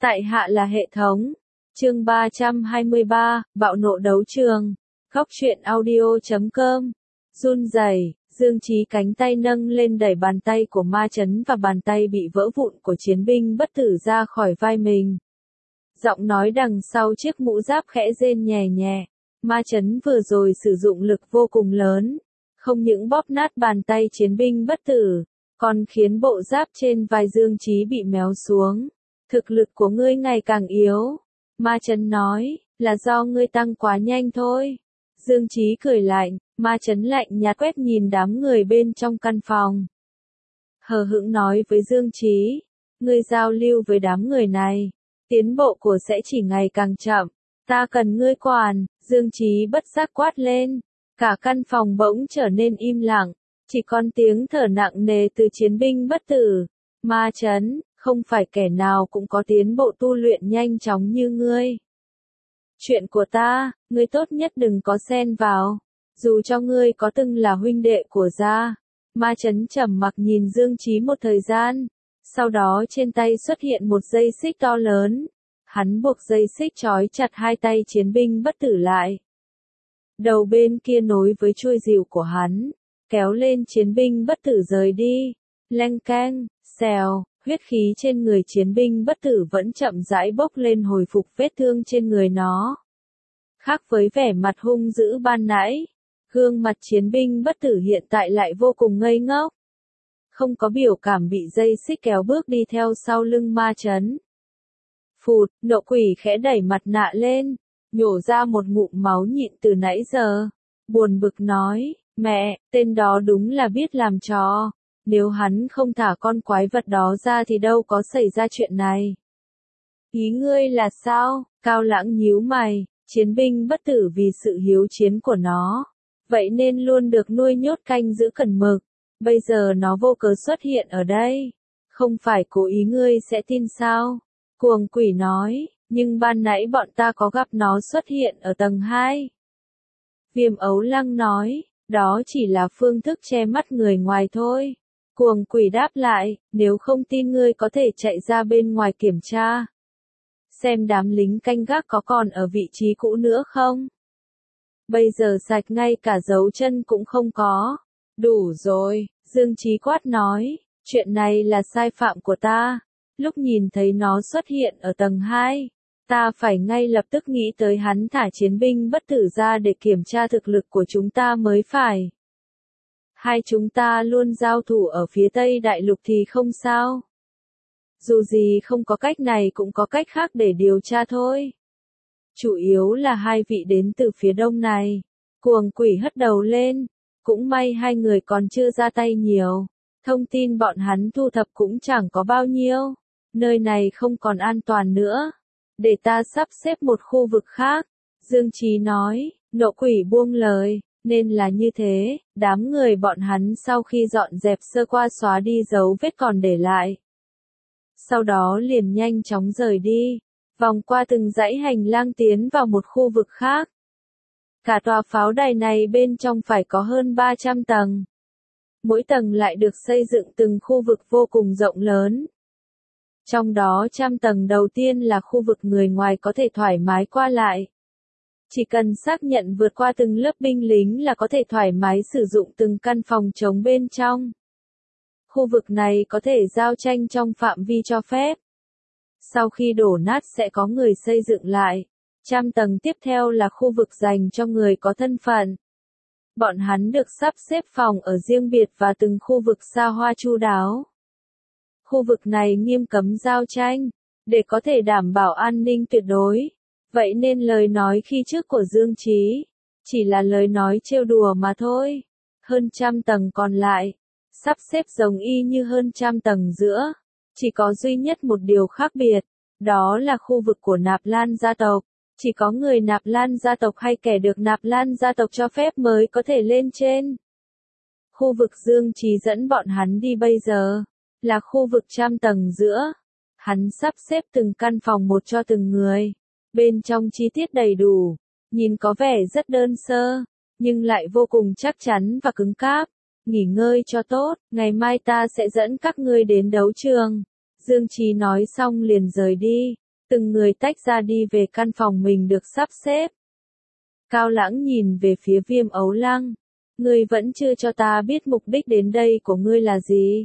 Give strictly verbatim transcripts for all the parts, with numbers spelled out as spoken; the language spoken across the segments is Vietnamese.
Tại hạ là hệ thống. Chương ba trăm hai mươi ba, bạo nộ đấu trường. Góc truyện audio chấm com. Run rẩy, Dương Chí cánh tay nâng lên đẩy bàn tay của Ma Chấn và bàn tay bị vỡ vụn của chiến binh bất tử ra khỏi vai mình. Giọng nói đằng sau chiếc mũ giáp khẽ rên nhẹ nhẹ. Ma Chấn vừa rồi sử dụng lực vô cùng lớn, không những bóp nát bàn tay chiến binh bất tử, còn khiến bộ giáp trên vai Dương Chí bị méo xuống. Thực lực của ngươi ngày càng yếu. Ma Chấn nói, là do ngươi tăng quá nhanh thôi. Dương Chí cười lạnh, Ma Chấn lạnh nhạt quét nhìn đám người bên trong căn phòng. Hờ hững nói với Dương Chí, ngươi giao lưu với đám người này, tiến bộ của sẽ chỉ ngày càng chậm, ta cần ngươi quản. Dương Chí bất giác quát lên, cả căn phòng bỗng trở nên im lặng, chỉ còn tiếng thở nặng nề từ chiến binh bất tử. Ma Chấn, không phải kẻ nào cũng có tiến bộ tu luyện nhanh chóng như ngươi. Chuyện của ta, ngươi tốt nhất đừng có xen vào, dù cho ngươi có từng là huynh đệ của gia. Ma Chấn trầm mặc nhìn Dương Chí một thời gian, sau đó trên tay xuất hiện một dây xích to lớn. Hắn buộc dây xích trói chặt hai tay chiến binh bất tử lại. Đầu bên kia nối với chuôi rìu của hắn, kéo lên chiến binh bất tử rời đi. Leng keng, xèo, huyết khí trên người chiến binh bất tử vẫn chậm rãi bốc lên hồi phục vết thương trên người nó. Khác với vẻ mặt hung dữ ban nãy, gương mặt chiến binh bất tử hiện tại lại vô cùng ngây ngốc. Không có biểu cảm bị dây xích kéo bước đi theo sau lưng Ma Chấn. Phụt, nộ quỷ khẽ đẩy mặt nạ lên, nhổ ra một ngụm máu nhịn từ nãy giờ. Buồn bực nói, mẹ, tên đó đúng là biết làm trò. Nếu hắn không thả con quái vật đó ra thì đâu có xảy ra chuyện này. Ý ngươi là sao? Cao Lãng nhíu mày, chiến binh bất tử vì sự hiếu chiến của nó, vậy nên luôn được nuôi nhốt canh giữ cẩn mực. Bây giờ nó vô cớ xuất hiện ở đây, không phải cố ý ngươi sẽ tin sao? Cuồng quỷ nói, nhưng ban nãy bọn ta có gặp nó xuất hiện ở tầng hai. Viêm Ấu Lăng nói, đó chỉ là phương thức che mắt người ngoài thôi. Cuồng quỷ đáp lại, nếu không tin ngươi có thể chạy ra bên ngoài kiểm tra. Xem đám lính canh gác có còn ở vị trí cũ nữa không? Bây giờ sạch ngay cả dấu chân cũng không có. Đủ rồi, Dương Chí quát nói, chuyện này là sai phạm của ta. Lúc nhìn thấy nó xuất hiện ở tầng hai, ta phải ngay lập tức nghĩ tới hắn thả chiến binh bất tử ra để kiểm tra thực lực của chúng ta mới phải. Hai chúng ta luôn giao thủ ở phía Tây Đại Lục thì không sao. Dù gì không có cách này cũng có cách khác để điều tra thôi. Chủ yếu là hai vị đến từ phía Đông này. Cuồng quỷ hất đầu lên, cũng may hai người còn chưa ra tay nhiều. Thông tin bọn hắn thu thập cũng chẳng có bao nhiêu. Nơi này không còn an toàn nữa. Để ta sắp xếp một khu vực khác. Dương Chí nói, nộ quỷ buông lời, nên là như thế, đám người bọn hắn sau khi dọn dẹp sơ qua xóa đi dấu vết còn để lại. Sau đó liền nhanh chóng rời đi, vòng qua từng dãy hành lang tiến vào một khu vực khác. Cả tòa pháo đài này bên trong phải có hơn ba trăm tầng. Mỗi tầng lại được xây dựng từng khu vực vô cùng rộng lớn. Trong đó trăm tầng đầu tiên là khu vực người ngoài có thể thoải mái qua lại. Chỉ cần xác nhận vượt qua từng lớp binh lính là có thể thoải mái sử dụng từng căn phòng trống bên trong. Khu vực này có thể giao tranh trong phạm vi cho phép. Sau khi đổ nát sẽ có người xây dựng lại. Trăm tầng tiếp theo là khu vực dành cho người có thân phận. Bọn hắn được sắp xếp phòng ở riêng biệt và từng khu vực xa hoa chu đáo. Khu vực này nghiêm cấm giao tranh, để có thể đảm bảo an ninh tuyệt đối. Vậy nên lời nói khi trước của Dương Chí, chỉ là lời nói trêu đùa mà thôi. Hơn trăm tầng còn lại, sắp xếp giống y như hơn trăm tầng giữa. Chỉ có duy nhất một điều khác biệt, đó là khu vực của Nạp Lan gia tộc. Chỉ có người Nạp Lan gia tộc hay kẻ được Nạp Lan gia tộc cho phép mới có thể lên trên. Khu vực Dương Chí dẫn bọn hắn đi bây giờ, là khu vực trăm tầng giữa. Hắn sắp xếp từng căn phòng một cho từng người. Bên trong chi tiết đầy đủ, nhìn có vẻ rất đơn sơ, nhưng lại vô cùng chắc chắn và cứng cáp. Nghỉ ngơi cho tốt, ngày mai ta sẽ dẫn các ngươi đến đấu trường. Dương Chí nói xong liền rời đi. từng người tách ra đi về căn phòng mình được sắp xếp. Cao Lãng nhìn về phía Viêm Ấu Lăng. Ngươi vẫn chưa cho ta biết mục đích đến đây của ngươi là gì?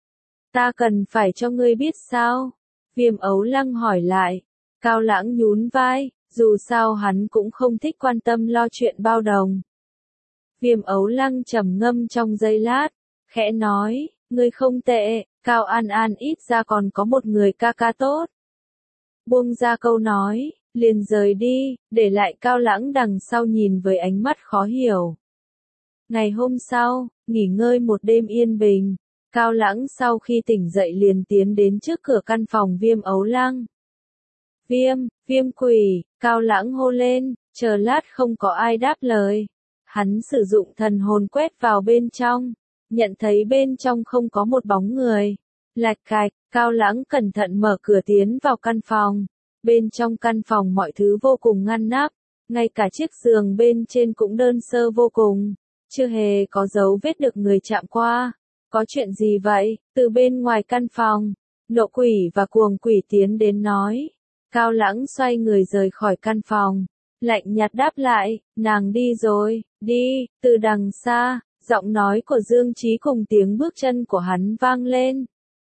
Ta cần phải cho ngươi biết sao? Viêm Ấu Lăng hỏi lại. Cao Lãng nhún vai, dù sao hắn cũng không thích quan tâm lo chuyện bao đồng. Viêm Ấu Lăng trầm ngâm trong giây lát, khẽ nói, ngươi không tệ, Cao An An ít ra còn có một người ca ca tốt. Buông ra câu nói, liền rời đi, để lại Cao Lãng đằng sau nhìn với ánh mắt khó hiểu. Ngày hôm sau, nghỉ ngơi một đêm yên bình, Cao Lãng sau khi tỉnh dậy liền tiến đến trước cửa căn phòng Viêm Ấu Lăng. Viêm, Viêm quỷ, Cao Lãng hô lên, chờ lát không có ai đáp lời. Hắn sử dụng thần hồn quét vào bên trong, nhận thấy bên trong không có một bóng người. Lạch cạch, Cao Lãng cẩn thận mở cửa tiến vào căn phòng. Bên trong căn phòng mọi thứ vô cùng ngăn nắp, ngay cả chiếc giường bên trên cũng đơn sơ vô cùng, chưa hề có dấu vết được người chạm qua. Có chuyện gì vậy? Từ bên ngoài căn phòng, Nộ Quỷ và Cuồng Quỷ tiến đến nói. Cao Lãng xoay người rời khỏi căn phòng, lạnh nhạt đáp lại, nàng đi rồi, đi. Từ đằng xa, giọng nói của Dương Chí cùng tiếng bước chân của hắn vang lên.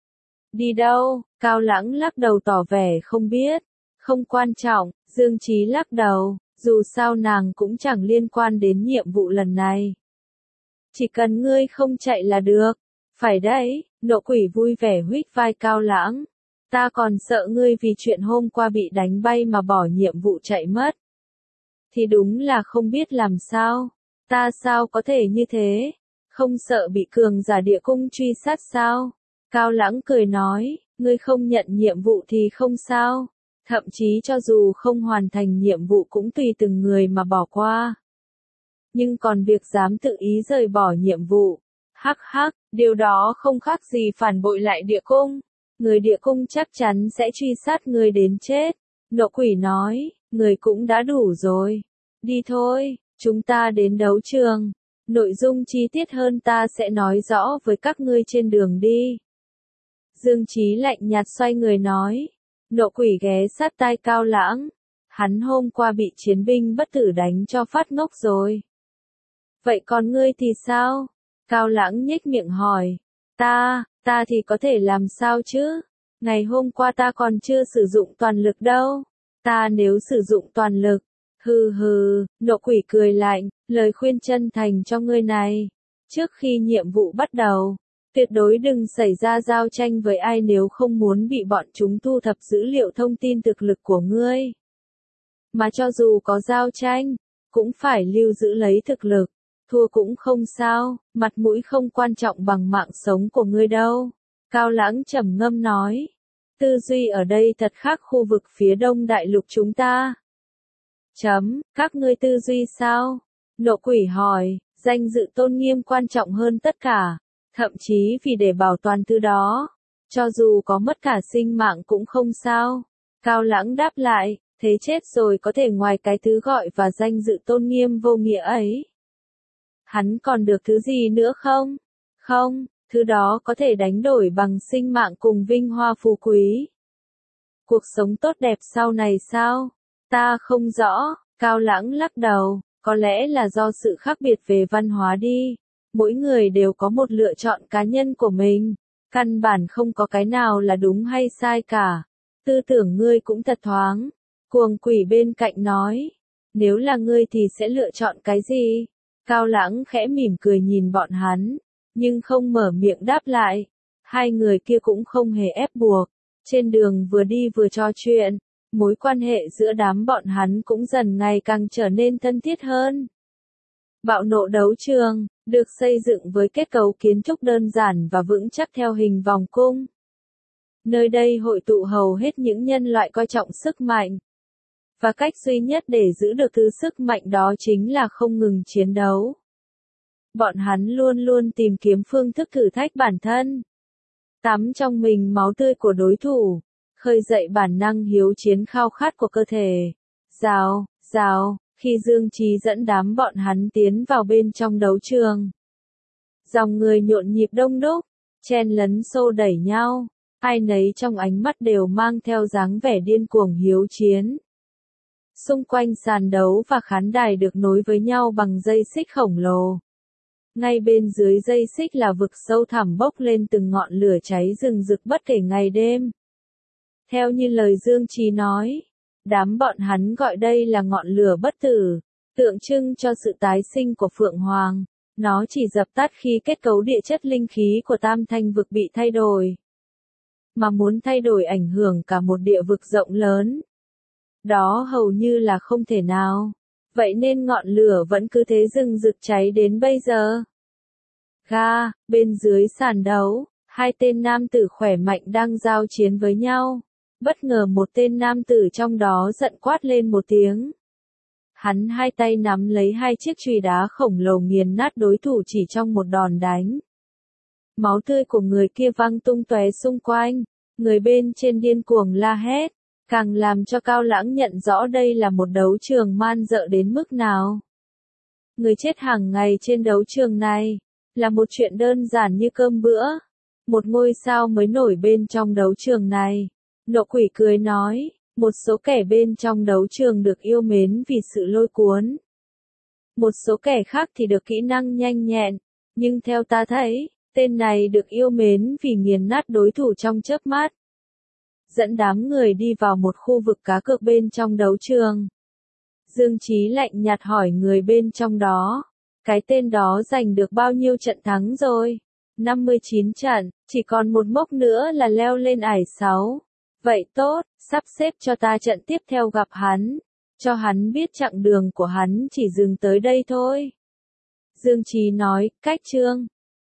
Đi đâu? Cao Lãng lắc đầu tỏ vẻ không biết. Không quan trọng, Dương Chí lắc đầu, dù sao nàng cũng chẳng liên quan đến nhiệm vụ lần này. Chỉ cần ngươi không chạy là được. Phải đấy, Nộ Quỷ vui vẻ huých vai Cao Lãng. Ta còn sợ ngươi vì chuyện hôm qua bị đánh bay mà bỏ nhiệm vụ chạy mất. Thì đúng là không biết làm sao. Ta sao có thể như thế? Không sợ bị cường giả địa cung truy sát sao? Cao Lãng cười nói, ngươi không nhận nhiệm vụ thì không sao. Thậm chí cho dù không hoàn thành nhiệm vụ cũng tùy từng người mà bỏ qua. Nhưng còn việc dám tự ý rời bỏ nhiệm vụ, hắc hắc, điều đó không khác gì phản bội lại địa cung. Người địa cung chắc chắn sẽ truy sát người đến chết. Nộ Quỷ nói, người cũng đã đủ rồi. Đi thôi, chúng ta đến đấu trường. Nội dung chi tiết hơn ta sẽ nói rõ với các ngươi trên đường đi. Dương Chí lạnh nhạt xoay người nói. Nộ Quỷ ghé sát tai Cao Lãng. Hắn hôm qua bị chiến binh bất tử đánh cho phát ngốc rồi. Vậy còn ngươi thì sao? Cao Lãng nhếch miệng hỏi. Ta, ta thì có thể làm sao chứ? Ngày hôm qua ta còn chưa sử dụng toàn lực đâu. Ta nếu sử dụng toàn lực. Hừ hừ, Nộ Quỷ cười lạnh, lời khuyên chân thành cho ngươi này. Trước khi nhiệm vụ bắt đầu, tuyệt đối đừng xảy ra giao tranh với ai nếu không muốn bị bọn chúng thu thập dữ liệu thông tin thực lực của ngươi. Mà cho dù có giao tranh, cũng phải lưu giữ lấy thực lực. Thua cũng không sao, mặt mũi không quan trọng bằng mạng sống của ngươi đâu. Cao Lãng trầm ngâm nói. Tư duy ở đây thật khác khu vực phía đông đại lục chúng ta. Chấm, các ngươi tư duy sao? Nộ Quỷ hỏi, danh dự tôn nghiêm quan trọng hơn tất cả. Thậm chí vì để bảo toàn thứ đó, cho dù có mất cả sinh mạng cũng không sao. Cao Lãng đáp lại, thế chết rồi có thể ngoài cái thứ gọi và danh dự tôn nghiêm vô nghĩa ấy. Hắn còn được thứ gì nữa không? Không, thứ đó có thể đánh đổi bằng sinh mạng cùng vinh hoa phú quý. Cuộc sống tốt đẹp sau này sao? Ta không rõ, Cao Lãng lắc đầu, có lẽ là do sự khác biệt về văn hóa đi. Mỗi người đều có một lựa chọn cá nhân của mình, căn bản không có cái nào là đúng hay sai cả. Tư tưởng ngươi cũng thật thoáng. Cuồng Quỷ bên cạnh nói, nếu là ngươi thì sẽ lựa chọn cái gì? Cao Lãng khẽ mỉm cười nhìn bọn hắn, nhưng không mở miệng đáp lại. Hai người kia cũng không hề ép buộc, trên đường vừa đi vừa trò chuyện, mối quan hệ giữa đám bọn hắn cũng dần ngày càng trở nên thân thiết hơn. Bạo nộ đấu trường, được xây dựng với kết cấu kiến trúc đơn giản và vững chắc theo hình vòng cung. Nơi đây hội tụ hầu hết những nhân loại coi trọng sức mạnh. Và cách duy nhất để giữ được thứ sức mạnh đó chính là không ngừng chiến đấu. Bọn hắn luôn luôn tìm kiếm phương thức thử thách bản thân. Tắm trong mình máu tươi của đối thủ, khơi dậy bản năng hiếu chiến khao khát của cơ thể. Rào, rào, khi Dương Chí dẫn đám bọn hắn tiến vào bên trong đấu trường. Dòng người nhộn nhịp đông đúc, chen lấn xô đẩy nhau. ai nấy trong ánh mắt đều mang theo dáng vẻ điên cuồng hiếu chiến. Xung quanh sàn đấu và khán đài được nối với nhau bằng dây xích khổng lồ. Ngay bên dưới dây xích là vực sâu thẳm bốc lên từng ngọn lửa cháy rừng rực bất kể ngày đêm. Theo như lời Dương Chí nói, đám bọn hắn gọi đây là ngọn lửa bất tử, tượng trưng cho sự tái sinh của Phượng Hoàng. Nó chỉ dập tắt khi kết cấu địa chất linh khí của Tam Thanh vực bị thay đổi. Mà muốn thay đổi ảnh hưởng cả một địa vực rộng lớn, đó hầu như là không thể nào. Vậy nên ngọn lửa vẫn cứ thế rừng rực cháy đến bây giờ. Ga, bên dưới sàn đấu, hai tên nam tử khỏe mạnh đang giao chiến với nhau. Bất ngờ một tên nam tử trong đó giận quát lên một tiếng. Hắn hai tay nắm lấy hai chiếc chùy đá khổng lồ nghiền nát đối thủ chỉ trong một đòn đánh. Máu tươi của người kia văng tung tóe xung quanh, người bên trên điên cuồng la hét, càng làm cho Cao Lãng nhận rõ đây là một đấu trường man dợ đến mức nào. Người chết hàng ngày trên đấu trường này, là một chuyện đơn giản như cơm bữa. Một ngôi sao mới nổi bên trong đấu trường này. Nộ quỷ cười nói, một số kẻ bên trong đấu trường được yêu mến vì sự lôi cuốn. Một số kẻ khác thì được kỹ năng nhanh nhẹn, nhưng theo ta thấy, tên này được yêu mến vì nghiền nát đối thủ trong chớp mắt. Dẫn đám người đi vào một khu vực cá cược bên trong đấu trường. Dương Chí lạnh nhạt hỏi người bên trong đó, cái tên đó giành được bao nhiêu trận thắng rồi? năm mươi chín trận, chỉ còn một mốc nữa là leo lên ải sáu. Vậy tốt, sắp xếp cho ta trận tiếp theo gặp hắn, cho hắn biết chặng đường của hắn chỉ dừng tới đây thôi. Dương Chí nói, cách chương